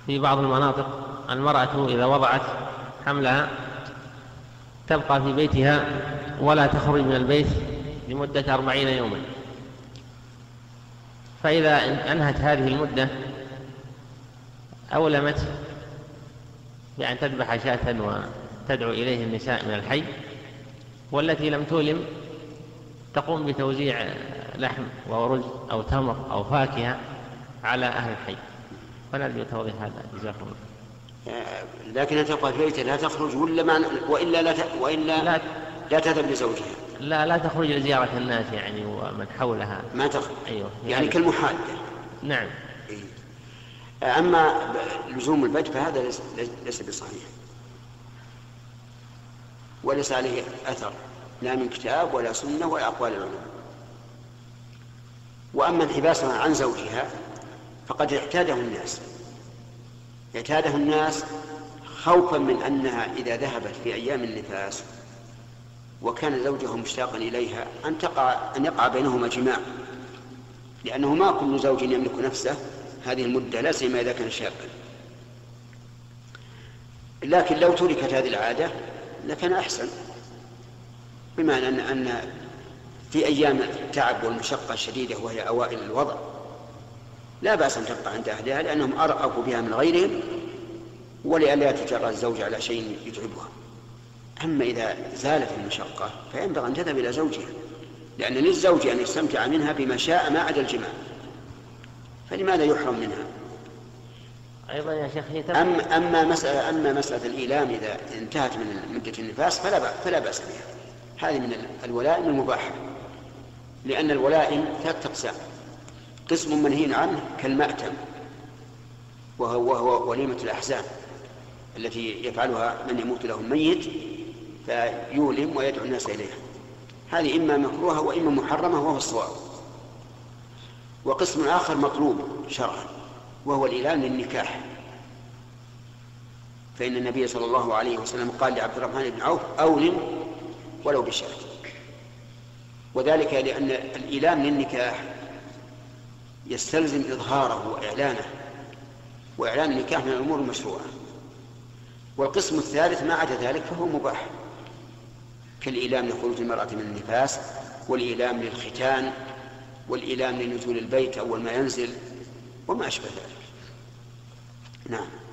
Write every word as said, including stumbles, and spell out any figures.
في بعض المناطق المرأة إذا وضعت حملها تبقى في بيتها ولا تخرج من البيت لمدة أربعين يوما، فإذا أنهت هذه المدة أولمت بأن تذبح شاة وتدعو إليه النساء من الحي، والتي لم تولم تقوم بتوزيع لحم ورز أو تمر أو فاكهة على أهل الحي. فنرجو توضيح هذا جزاكم الله. لكنها تبقى في بيتها لا تخرج ولا ما وإلا لا ت... وإلا لا, لا تذهب لزوجها. لا لا تخرج لزيارة الناس يعني ومن حولها ما تخرج. أيوه يعني, يعني كالمحادة. نعم. أما لزوم البيت فهذا ليس, ليس بصحيح وليس عليه أثر لا من كتاب ولا سنة ولا أقوال العلماء. وأما انحباسها عن زوجها فقد اعتاده الناس اعتاده الناس خوفا من أنها إذا ذهبت في أيام النفاس وكان زوجها مشتاقا إليها أن تقع أن يقع بينهما جماع، لأنه ما كل زوج يملك نفسه هذه المدة لا سيما إذا كان شابا. لكن لو تركت هذه العادة لكان أحسن، بمعنى أن أن في أيام التعب والمشقة الشديدة وهي أوائل الوضع لا بأس أن تبقى عند أهلها لأنهم أرأفوا بها من غيرهم ولئلا يتجرأ الزوج على شيء يتعبها. أما إذا زالت المشقة فينبغي أن تذهب إلى زوجها، لأن للزوج أن يستمتع منها بما شاء ما عدا الجماع، فلماذا يحرم منها؟ أيضا يا شيخ أما, أما, مسألة أما مسألة الإيلام إذا انتهت من مدة النفاس فلا بأس, فلا بأس بها. هذه من الولائم المباحة، لأن الولائم ثلاثة أقسام: قسم منهي عنه كالمأتم وهو, وهو وليمة الأحزان التي يفعلها من يموت له الميت فيولم ويدعو الناس إليها، هذه إما مكروهة وإما محرمة وهو الصواب. وقسم آخر مطلوب شرعا وهو الإعلان للنكاح، فإن النبي صلى الله عليه وسلم قال لعبد الرحمن بن عوف: أولم ولو بشرط. وذلك لأن الإعلان للنكاح يستلزم إظهاره وإعلانه، وإعلان النكاح من الأمور المشروعة. والقسم الثالث ما عدا ذلك فهو مباح، كالإعلام لخروج المرأة من النفاس، والإعلام للختان، والإعلام لنزول البيت أول ما ينزل، وما أشبه ذلك. نعم.